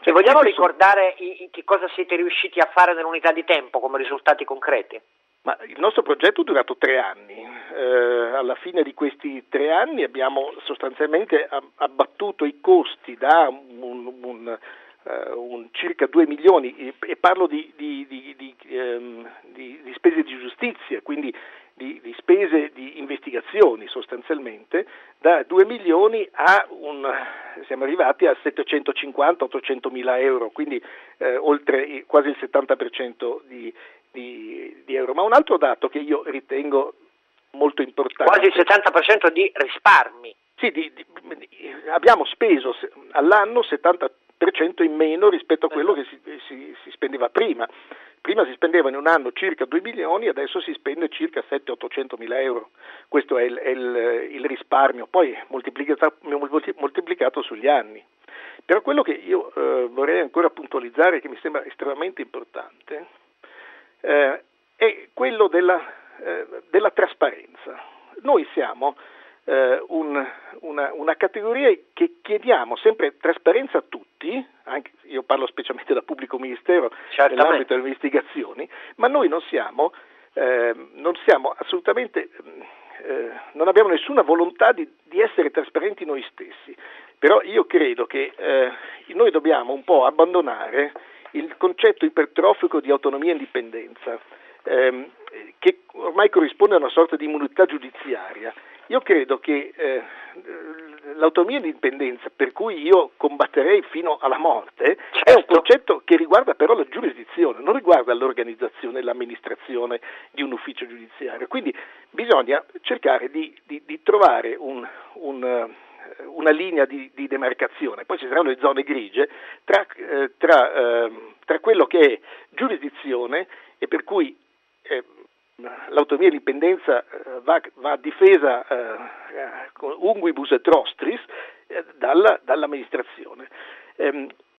E vogliamo ricordare che cosa siete riusciti a fare nell'unità di tempo come risultati concreti? Ma il nostro progetto è durato 3 anni, alla fine di questi 3 anni abbiamo sostanzialmente abbattuto i costi da un circa 2 milioni, e parlo di spese di giustizia, quindi di spese di investigazioni sostanzialmente, da 2 milioni siamo arrivati a 750-800 mila euro, quindi oltre quasi il 70% di euro. Ma un altro dato che io ritengo molto importante. Quasi il 70% di risparmi. Sì, abbiamo speso all'anno 70% in meno rispetto a quello che si spendeva prima. Prima si spendeva in un anno circa 2 milioni, adesso si spende circa 700-800 mila euro. Questo è il risparmio, poi moltiplicato sugli anni. Però quello che io vorrei ancora puntualizzare, che mi sembra estremamente importante, è quello della trasparenza. Noi siamo una categoria che chiediamo sempre trasparenza a tutti, anche io parlo specialmente da pubblico ministero nell'ambito delle investigazioni, ma noi non siamo assolutamente, non abbiamo nessuna volontà di essere trasparenti noi stessi. Però io credo che noi dobbiamo un po' abbandonare il concetto ipertrofico di autonomia e indipendenza, che ormai corrisponde a una sorta di immunità giudiziaria. Io credo che l'autonomia e l'indipendenza, per cui io combatterei fino alla morte, è un concetto che riguarda però la giurisdizione, non riguarda l'organizzazione e l'amministrazione di un ufficio giudiziario. Quindi bisogna cercare di trovare una linea di demarcazione, poi ci saranno le zone grigie tra quello che è giurisdizione, e per cui l'autonomia e l'indipendenza va difesa con unguibus et rostris dall'amministrazione.